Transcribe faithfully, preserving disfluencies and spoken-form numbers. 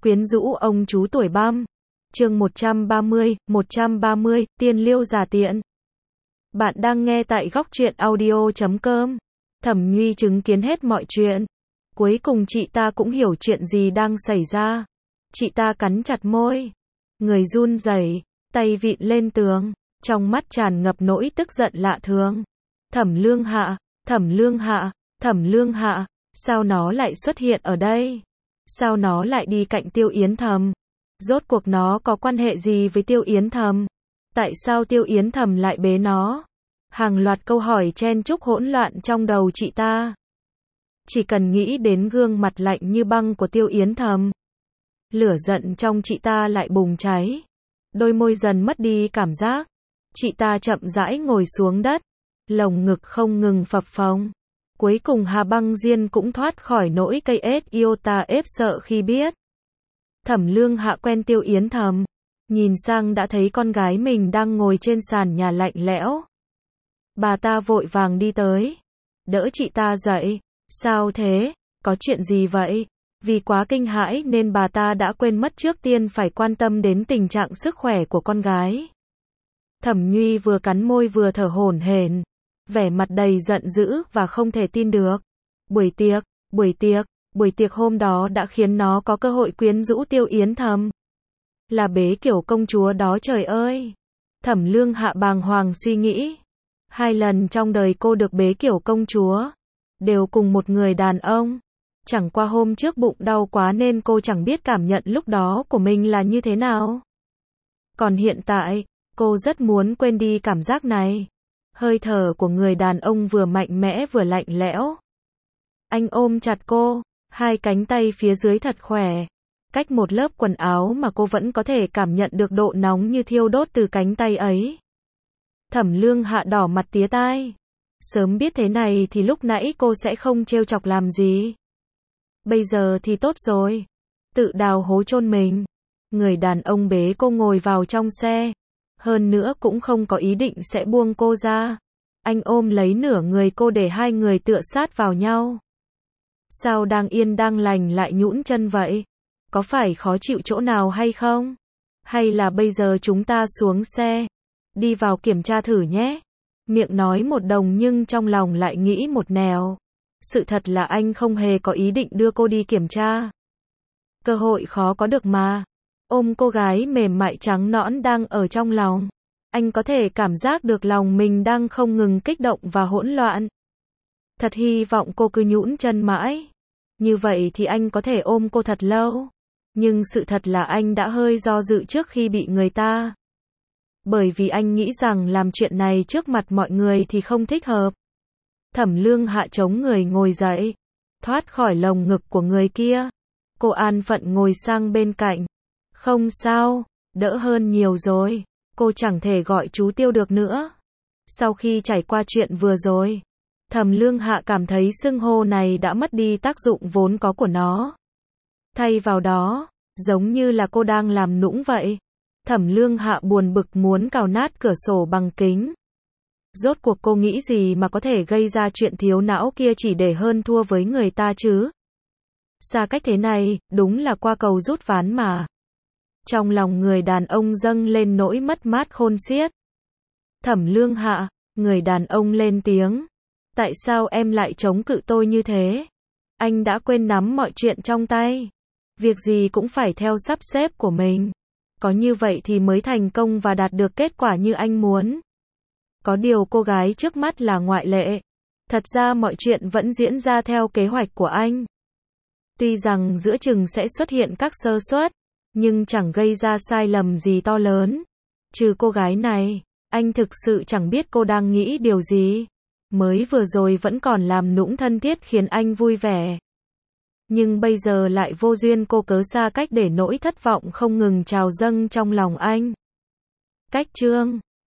Quyến rũ ông chú tuổi băm. Chương một trăm ba mươi, một trăm ba mươi, tiên liêu già tiện. Bạn đang nghe tại góc truyện audio chấm com. Thẩm Nhuy chứng kiến hết mọi chuyện. Cuối cùng chị ta cũng hiểu chuyện gì đang xảy ra. Chị ta cắn chặt môi. Người run rẩy, tay vịn lên tường. Trong mắt tràn ngập nỗi tức giận lạ thường. Thẩm Lương Hạ, Thẩm Lương Hạ, Thẩm Lương Hạ, sao nó lại xuất hiện ở đây? Sao nó lại đi cạnh Tiêu Yến Thầm? Rốt cuộc nó có quan hệ gì với Tiêu Yến Thầm? Tại sao Tiêu Yến Thầm lại bế nó? Hàng loạt câu hỏi chen chúc hỗn loạn trong đầu chị ta. Chỉ cần nghĩ đến gương mặt lạnh như băng của Tiêu Yến Thầm, lửa giận trong chị ta lại bùng cháy. Đôi môi dần mất đi cảm giác. Chị ta chậm rãi ngồi xuống đất. Lồng ngực không ngừng phập phồng. Cuối cùng Hà Băng Diên cũng thoát khỏi nỗi cây ết iota ép sợ khi biết Thẩm Lương Hạ quen Tiêu Yến Thầm. Nhìn sang đã thấy con gái mình đang ngồi trên sàn nhà lạnh lẽo. Bà ta vội vàng đi tới, đỡ chị ta dậy. Sao thế? Có chuyện gì vậy? Vì quá kinh hãi nên bà ta đã quên mất trước tiên phải quan tâm đến tình trạng sức khỏe của con gái. Thẩm Nhuy vừa cắn môi vừa thở hổn hển, vẻ mặt đầy giận dữ và không thể tin được. Buổi tiệc, buổi tiệc, buổi tiệc hôm đó đã khiến nó có cơ hội quyến rũ Tiêu Yến Thầm. Là bế kiểu công chúa đó, trời ơi. Thẩm Lương Hạ bàng hoàng suy nghĩ. Hai lần trong đời cô được bế kiểu công chúa, đều cùng một người đàn ông. Chẳng qua hôm trước bụng đau quá nên cô chẳng biết cảm nhận lúc đó của mình là như thế nào. Còn hiện tại, cô rất muốn quên đi cảm giác này. Hơi thở của người đàn ông vừa mạnh mẽ vừa lạnh lẽo. Anh ôm chặt cô, hai cánh tay phía dưới thật khỏe. Cách một lớp quần áo mà cô vẫn có thể cảm nhận được độ nóng như thiêu đốt từ cánh tay ấy. Thẩm Lương Hạ đỏ mặt tía tai. Sớm biết thế này thì lúc nãy cô sẽ không trêu chọc làm gì. Bây giờ thì tốt rồi. Tự đào hố chôn mình. Người đàn ông bế cô ngồi vào trong xe. Hơn nữa cũng không có ý định sẽ buông cô ra. Anh ôm lấy nửa người cô để hai người tựa sát vào nhau. Sao đang yên đang lành lại nhũn chân vậy? Có phải khó chịu chỗ nào hay không? Hay là bây giờ chúng ta xuống xe, đi vào kiểm tra thử nhé? Miệng nói một đồng nhưng trong lòng lại nghĩ một nẻo. Sự thật là anh không hề có ý định đưa cô đi kiểm tra. Cơ hội khó có được mà. Ôm cô gái mềm mại trắng nõn đang ở trong lòng. Anh có thể cảm giác được lòng mình đang không ngừng kích động và hỗn loạn. Thật hy vọng cô cứ nhũn chân mãi. Như vậy thì anh có thể ôm cô thật lâu. Nhưng sự thật là anh đã hơi do dự trước khi bị người ta. Bởi vì anh nghĩ rằng làm chuyện này trước mặt mọi người thì không thích hợp. Thẩm Lương Hạ chống người ngồi dậy, thoát khỏi lồng ngực của người kia. Cô an phận ngồi sang bên cạnh. Không sao, đỡ hơn nhiều rồi. Cô chẳng thể gọi chú Tiêu được nữa. Sau khi trải qua chuyện vừa rồi, Thẩm Lương Hạ cảm thấy xưng hô này đã mất đi tác dụng vốn có của nó. Thay vào đó, giống như là cô đang làm nũng vậy. Thẩm Lương Hạ buồn bực muốn cào nát cửa sổ bằng kính. Rốt cuộc cô nghĩ gì mà có thể gây ra chuyện thiếu não kia chỉ để hơn thua với người ta chứ? Xa cách thế này, đúng là qua cầu rút ván mà. Trong lòng người đàn ông dâng lên nỗi mất mát khôn xiết. Thẩm Lương Hạ, người đàn ông lên tiếng. Tại sao em lại chống cự tôi như thế? Anh đã quên nắm mọi chuyện trong tay. Việc gì cũng phải theo sắp xếp của mình. Có như vậy thì mới thành công và đạt được kết quả như anh muốn. Có điều cô gái trước mắt là ngoại lệ. Thật ra mọi chuyện vẫn diễn ra theo kế hoạch của anh. Tuy rằng giữa chừng sẽ xuất hiện các sơ suất, nhưng chẳng gây ra sai lầm gì to lớn. Trừ cô gái này, anh thực sự chẳng biết cô đang nghĩ điều gì. Mới vừa rồi vẫn còn làm nũng thân thiết khiến anh vui vẻ. Nhưng bây giờ lại vô duyên cô cớ xa cách để nỗi thất vọng không ngừng trào dâng trong lòng anh. Cách chương